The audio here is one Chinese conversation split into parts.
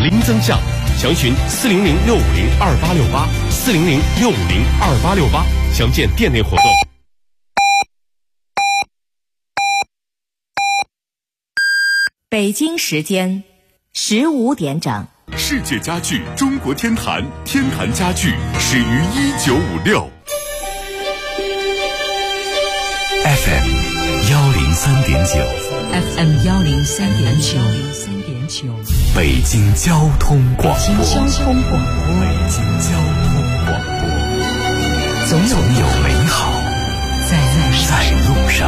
零增项，详询400-650-2868，400-650-2868，详见店内活动。 北京时间15点整。 世界家具中国天坛，天坛家具始于1956。FM 103.9，FM 103.9， 北京交通广播，总有美好在路上。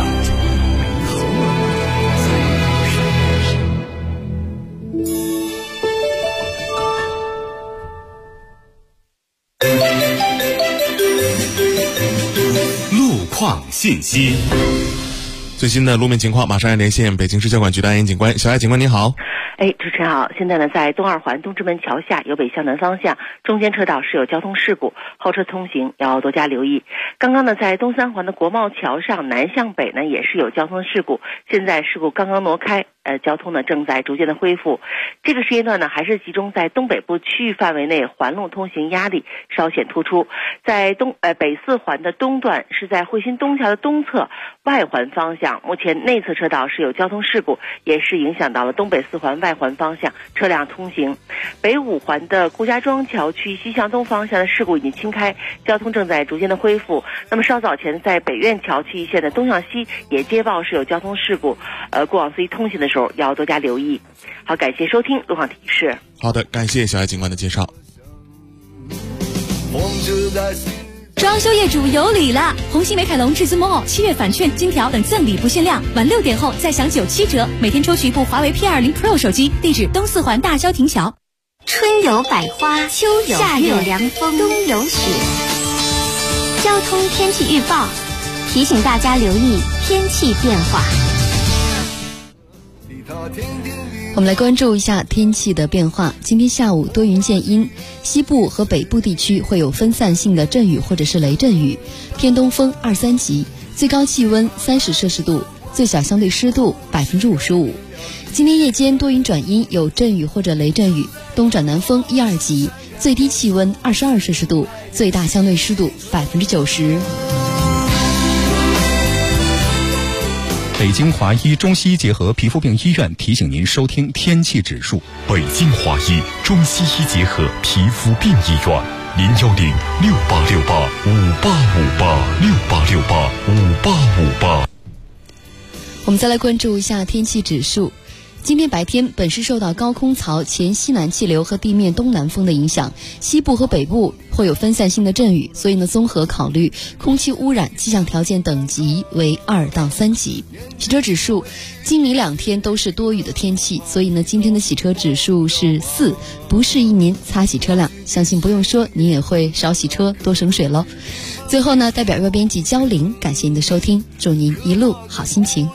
路况信息， 最新的路面情况，马上要连线北京市交管局的安监警官小艾警官，您好。 主持人好，现在呢，在东二环东直门桥下由北向南方向中间车道是有交通事故，后车通行要多加留意。刚刚呢，在东三环的国贸桥上南向北呢也是有交通事故，现在事故刚刚挪开，交通呢正在逐渐的恢复。这个时间段呢，还是集中在东北部区域范围内，环路通行压力稍显突出。在北四环的东段是在汇鑫东桥的东侧外环方向，目前内侧车道是有交通事故，也是影响到了东北四环外环方向车辆通行。北五环的顾家庄桥区西向东方向的事故已经清开，交通正在逐渐的恢复。那么稍早前在北苑桥区一线的东向西也接报是有交通事故，过往司机通行的时候要多加留意。好，感谢收听路况提示。 好的，感谢小艾警官的介绍。 装修业主有礼了！红星美凯龙至尊 Mall7月返券、金条等赠礼不限量，晚6点后再享97折，每天抽取一部华为 P20 Pro 手机。地址东四环大郊亭桥。 春有百花，秋有夏有凉风，冬有雪。交通天气预报提醒大家留意天气变化。 我们来关注一下天气的变化。今天下午多云见阴，西部和北部地区会有分散性的阵雨或者是雷阵雨，偏东风2-3级，最高气温30摄氏度，最小相对湿度55%。今天夜间多云转阴，有阵雨或者雷阵雨，东转南风1-2级，最低气温22摄氏度，最大相对湿度90%。 北京华医中西医结合皮肤病医院提醒您收听天气指数。 北京华医中西医结合皮肤病医院，010-6868-5858，6868-5858。 我们再来关注一下天气指数。今天白天，本市受到高空槽前西南气流和地面东南风的影响，西部和北部会有分散性的阵雨，所以呢，综合考虑空气污染气象条件等级为2到3级。洗车指数，今明2天都是多雨的天气，所以呢，今天的洗车指数是4，不适宜您擦洗车辆，相信不用说，您也会少洗车多省水喽。最后呢，代表热编辑焦玲感谢您的收听，祝您一路好心情。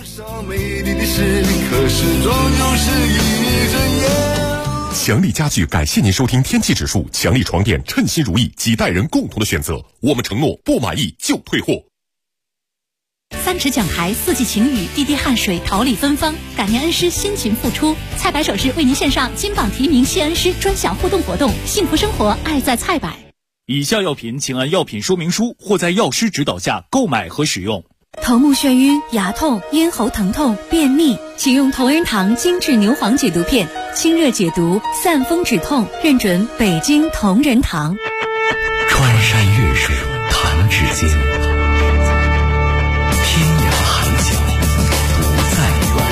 强力家具感谢您收听天气指数，强力床垫称心如意，几代人共同的选择，我们承诺不满意就退货。 3尺讲台，4季晴雨，滴滴汗水，桃李芬芳，感念恩师辛勤付出。菜百首饰为您献上金榜题名谢恩师专享互动活动，幸福生活爱在菜百。 以下药品请按药品说明书或在药师指导下购买和使用。 头目眩晕、牙痛、咽喉疼痛、便秘，请用同仁堂精致牛黄解毒片，清热解毒，散风止痛，认准北京同仁堂。 穿山越水，弹指间，天涯海角不再远。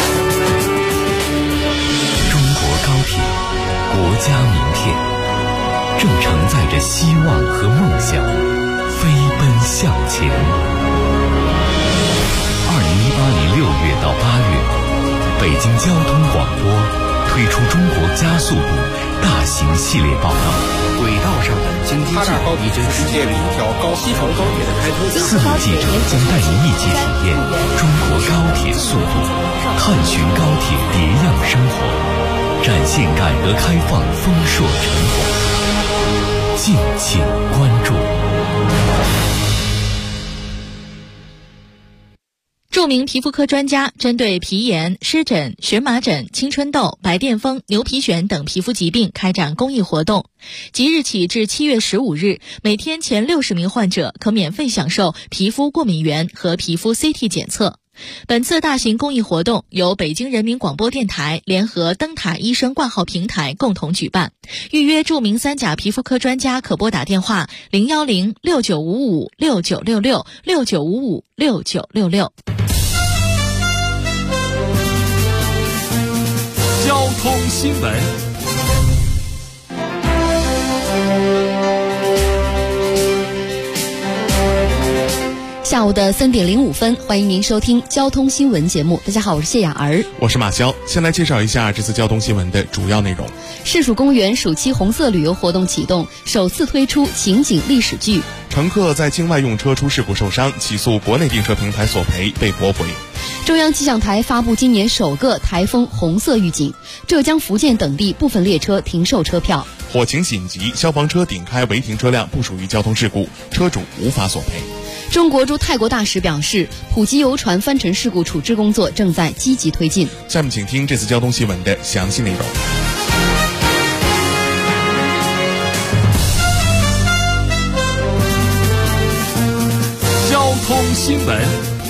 中国高铁，国家名片，正承载着希望和梦想，飞奔向前。2018年6月到8月，北京交通广播推出中国加速度大型系列报道。轨道上的经济计划已经实现了一条西成高铁的开通。4名记者将带您一起体验中国高铁速度，探寻高铁别样生活，展现改革开放丰硕成果。敬请关注。 著名皮肤科专家针对皮炎、湿疹、荨麻疹、青春痘、白癜风、牛皮癣等皮肤疾病开展公益活动。即日起至7月15日，每天前60名患者可免费享受皮肤过敏原和皮肤 CT 检测。本次大型公益活动由北京人民广播电台联合灯塔医生挂号平台共同举办。预约著名3甲皮肤科专家可拨打电话010-6955-6966 6955-6966。 交通新闻。 下午的3点05分，欢迎您收听交通新闻节目。大家好，我是谢雅儿， 我是马潇。先来介绍一下这次交通新闻的主要内容。 市属公园暑期红色旅游活动启动，首次推出情景历史剧。 乘客在境外用车出事故受伤，起诉国内订车平台索赔被驳回。 中央气象台发布今年首个台风红色预警，浙江、福建等地部分列车停售车票。 火情紧急，消防车顶开违停车辆不属于交通事故，车主无法索赔。 中国驻泰国大使表示，普吉游船翻沉事故处置工作正在积极推进。 下面请听这次交通新闻的详细内容。 交通新闻。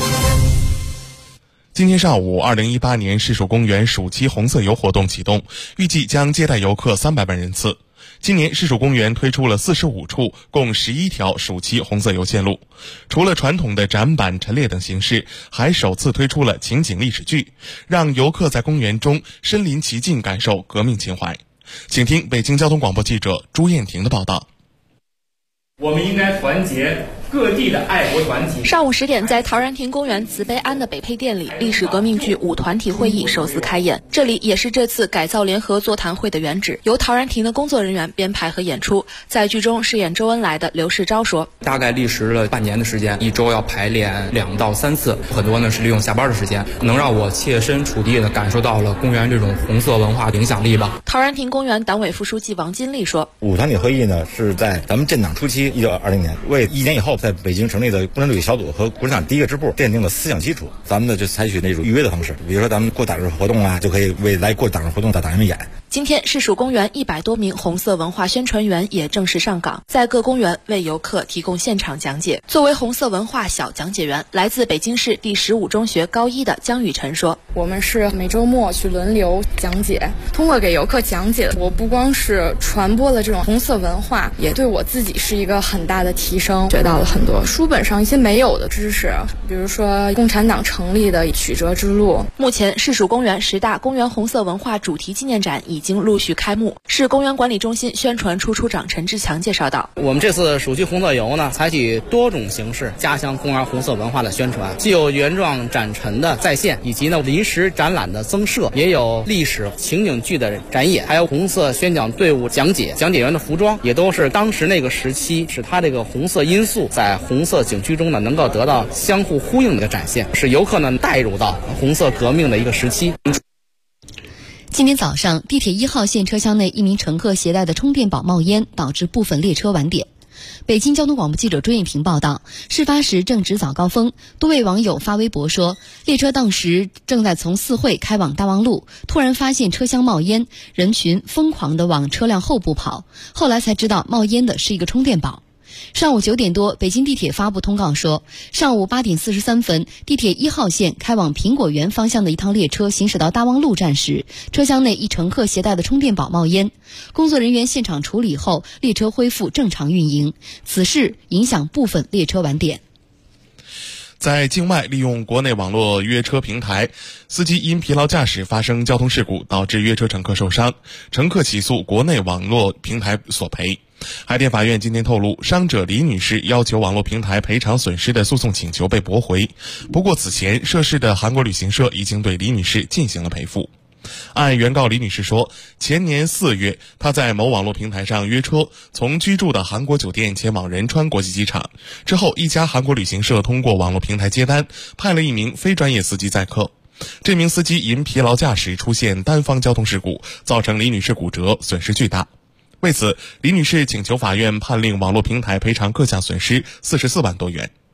今天上午，2018年市属公园暑期红色游活动启动，预计将接待游客300万人次。今年市属公园推出了45处共11条暑期红色游线路，除了传统的展板、陈列等形式，还首次推出了情景历史剧，让游客在公园中身临其境，感受革命情怀。请听北京交通广播记者朱燕婷的报道。 我们应该团结各地的爱国团体。 上午10点，在陶然亭公园慈悲庵的北配店里，历史革命剧5团体会议首次开演。这里也是这次改造联合座谈会的原址，由陶然亭的工作人员编排和演出。在剧中饰演周恩来的刘世钊说：“ 大概历时了半年的时间，一周要排练2到3次，很多呢是利用下班的时间，能让我切身处地的感受到了公园这种红色文化的影响力吧。” 陶然亭公园党委副书记王金丽说 ：“5团体会议呢是在咱们建党初期1920年，为1年以后在北京成立的共产主义小组和共产党第1个支部奠定了思想基础。咱们呢就采取那种预约的方式，比如说咱们过党日活动啊，就可以为来过党日活动的党员们演。” 今天，市属公园100多名红色文化宣传员也正式上岗，在各公园为游客提供现场讲解。作为红色文化小讲解员，来自北京市第15中学高1的姜雨晨说：“ 我们是每周末去轮流讲解，通过给游客讲解，我不光是传播了这种红色文化，也对我自己是一个很大的提升，学到了很多书本上一些没有的知识，比如说共产党成立的曲折之路。” 目前，市属公园10大公园红色文化主题纪念展已经陆续开幕。市公园管理中心宣传处处长陈志强介绍道：“ 我们这次暑期红色游呢，采取多种形式加强公园红色文化的宣传，既有原状展陈的再现，以及呢临时展览的增设，也有历史情景剧的展演，还有红色宣讲队伍讲解，讲解员的服装也都是当时那个时期，使它这个红色因素在红色景区中呢能够得到相互呼应的展现，使游客呢带入到红色革命的一个时期。” 今天早上，地铁1号线车厢内一名乘客携带的充电宝冒烟，导致部分列车晚点。北京交通广播记者朱燕婷报道，事发时正值早高峰，多位网友发微博说，列车当时正在从四惠开往大望路，突然发现车厢冒烟，人群疯狂地往车辆后部跑，后来才知道冒烟的是一个充电宝。上午9点多，北京地铁发布通告说，上午8点43分，地铁1号线开往苹果园方向的一趟列车行驶到大望路站时，车厢内一乘客携带的充电宝冒烟，工作人员现场处理后，列车恢复正常运营。此事影响部分列车晚点。 在境外利用国内网络约车平台，司机因疲劳驾驶发生交通事故，导致约车乘客受伤，乘客起诉国内网络平台索赔。海淀法院今天透露，伤者李女士要求网络平台赔偿损失的诉讼请求被驳回。不过此前涉事的韩国旅行社已经对李女士进行了赔付。按原告李女士说，前年4月，她在某网络平台上约车，从居住的韩国酒店前往仁川国际机场。之后，一家韩国旅行社通过网络平台接单，派了一名非专业司机载客。这名司机因疲劳驾驶出现单方交通事故，造成李女士骨折，损失巨大。为此，李女士请求法院判令网络平台赔偿各项损失44万多元。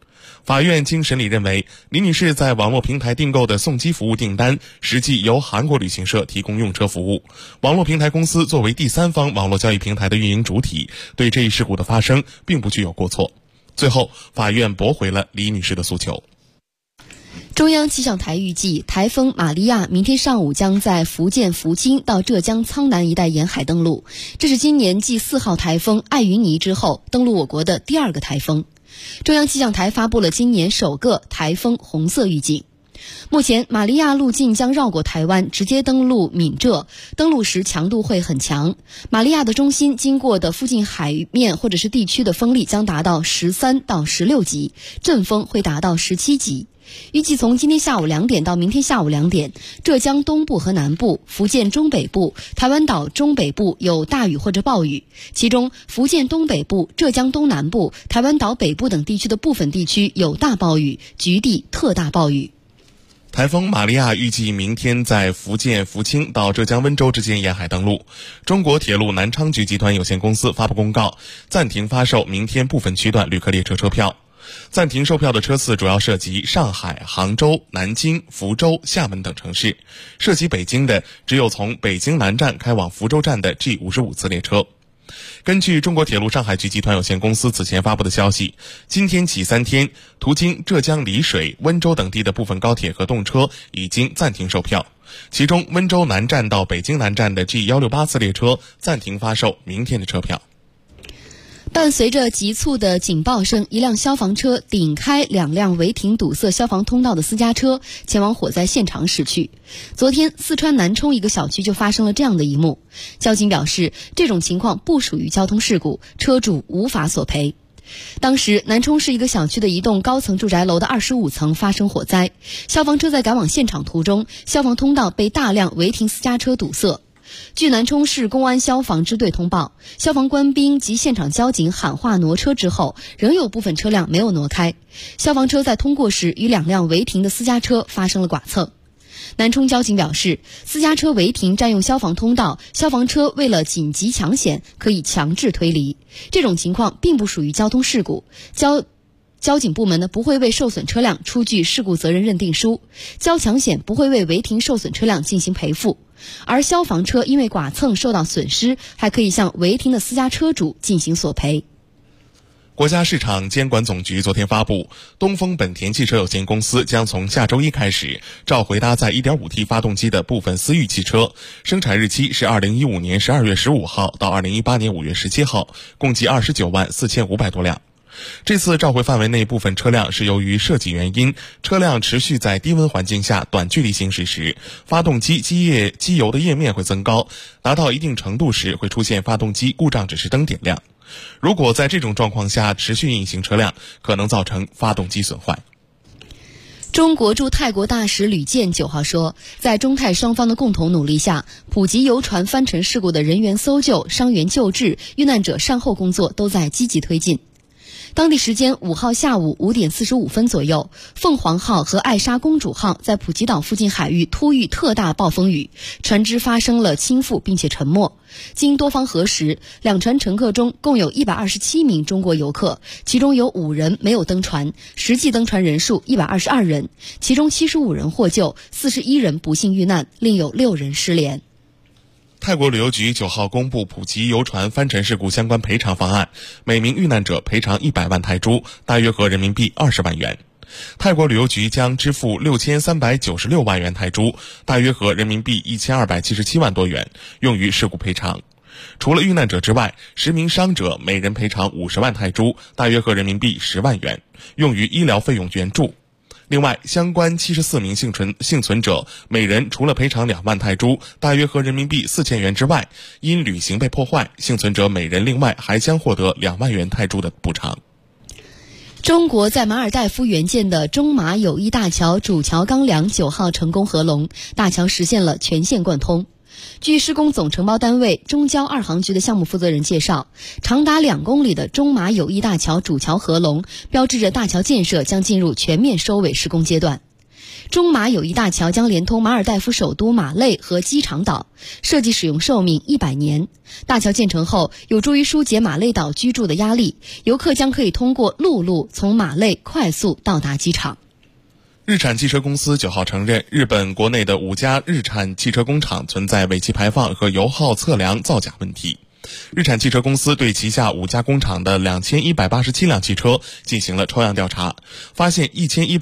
法院经审理认为，李女士在网络平台订购的送机服务订单实际由韩国旅行社提供用车服务，网络平台公司作为第三方网络交易平台的运营主体，对这一事故的发生并不具有过错。最后，法院驳回了李女士的诉求。 中央气象台预计，台风玛利亚明天上午将在福建福清到浙江苍南一带沿海登陆，这是今年继4号台风艾云尼之后登陆我国的第2个台风。中央气象台发布了今年首个台风红色预警。目前玛利亚路径将绕过台湾，直接登陆闽浙，登陆时强度会很强。玛利亚的中心经过的附近海面或者是地区的风力将达到13到16级，阵风会达到17级。预计从今天下午2点到明天下午2点，浙江东部和南部、福建中北部、台湾岛中北部有大雨或者暴雨，其中福建东北部、浙江东南部、台湾岛北部等地区的部分地区有大暴雨，局地特大暴雨。 台风玛利亚预计明天在福建福清到浙江温州之间沿海登陆。中国铁路南昌局集团有限公司发布公告，暂停发售明天部分区段旅客列车车票。暂停售票的车次主要涉及上海、杭州、南京、福州、厦门等城市，涉及北京的只有从北京南站开往福州站的 G55 次列车。根据中国铁路上海局集团有限公司此前发布的消息，今天起3天，途经浙江丽水、温州等地的部分高铁和动车已经暂停售票，其中温州南站到北京南站的 G168 次列车暂停发售明天的车票。 伴随着急促的警报声，一辆消防车顶开2辆违停堵塞消防通道的私家车，前往火灾现场驶去。昨天，四川南充一个小区就发生了这样的一幕。交警表示，这种情况不属于交通事故，车主无法索赔。当时，南充市一个小区的一栋高层住宅楼的25层发生火灾，消防车在赶往现场途中，消防通道被大量违停私家车堵塞。据南充市公安消防支队通报，消防官兵及现场交警喊话挪车之后，仍有部分车辆没有挪开。消防车在通过时与2辆违停的私家车发生了剐蹭。南充交警表示，私家车违停占用消防通道，消防车为了紧急抢险，可以强制推离。这种情况并不属于交通事故，交警部门呢不会为受损车辆出具事故责任认定书，交强险不会为违停受损车辆进行赔付，而消防车因为剐蹭受到损失，还可以向违停的私家车主进行索赔。 国家市场监管总局昨天发布，东风本田汽车有限公司将从下周一开始召回搭载 1.5T 发动机的部分思域汽车，生产日期是2015年12月15号到2018年5月17号，共计29万4500多辆。这次召回范围内部分车辆是由于设计原因，车辆持续在低温环境下短距离行驶时，发动机机油的液面会增高，达到一定程度时会出现发动机故障指示灯点亮。如果在这种状况下持续运行车辆，可能造成发动机损坏。 中国驻泰国大使吕健9号说，在中泰双方的共同努力下，普吉游船翻沉事故的人员搜救、伤员救治、遇难者善后工作都在积极推进。当地时间5号下午5点45分左右，凤凰号和爱莎公主号在普吉岛附近海域突遇特大暴风雨，船只发生了倾覆并且沉没。经多方核实，两船乘客中共有127名中国游客，其中有5人没有登船，实际登船人数122人，其中75人获救，41人不幸遇难，另有6人失联。 泰国旅游局9号公布普吉游船翻沉事故相关赔偿方案，每名遇难者赔偿100万泰铢，大约合人民币20万元。泰国旅游局将支付6396万元泰铢，大约合人民币1277万多元，用于事故赔偿。除了遇难者之外，10名伤者每人赔偿50万泰铢，大约合人民币10万元，用于医疗费用援助。另外，相关74名幸存者每人除了赔偿2万泰铢，大约合人民币4000元之外，因旅行被破坏，幸存者每人另外还将获得2万元泰铢的补偿。 中国在马尔代夫援建的中马友谊大桥主桥钢梁9号成功合龙，大桥实现了全线贯通。据施工总承包单位中交2航局的项目负责人介绍，长达2公里的中马友谊大桥主桥合龙，标志着大桥建设将进入全面收尾施工阶段。 中马友谊大桥将连通马尔代夫首都马累和机场岛，设计使用寿命100年。大桥建成后，有助于疏解马累岛居住的压力，游客将可以通过陆路从马累快速到达机场。 日产汽车公司9号承认，日本国内的5家日产汽车工厂存在尾气排放和油耗测量造假问题。日产汽车公司对旗下5家工厂的2187辆汽车进行了抽样调查，发现1100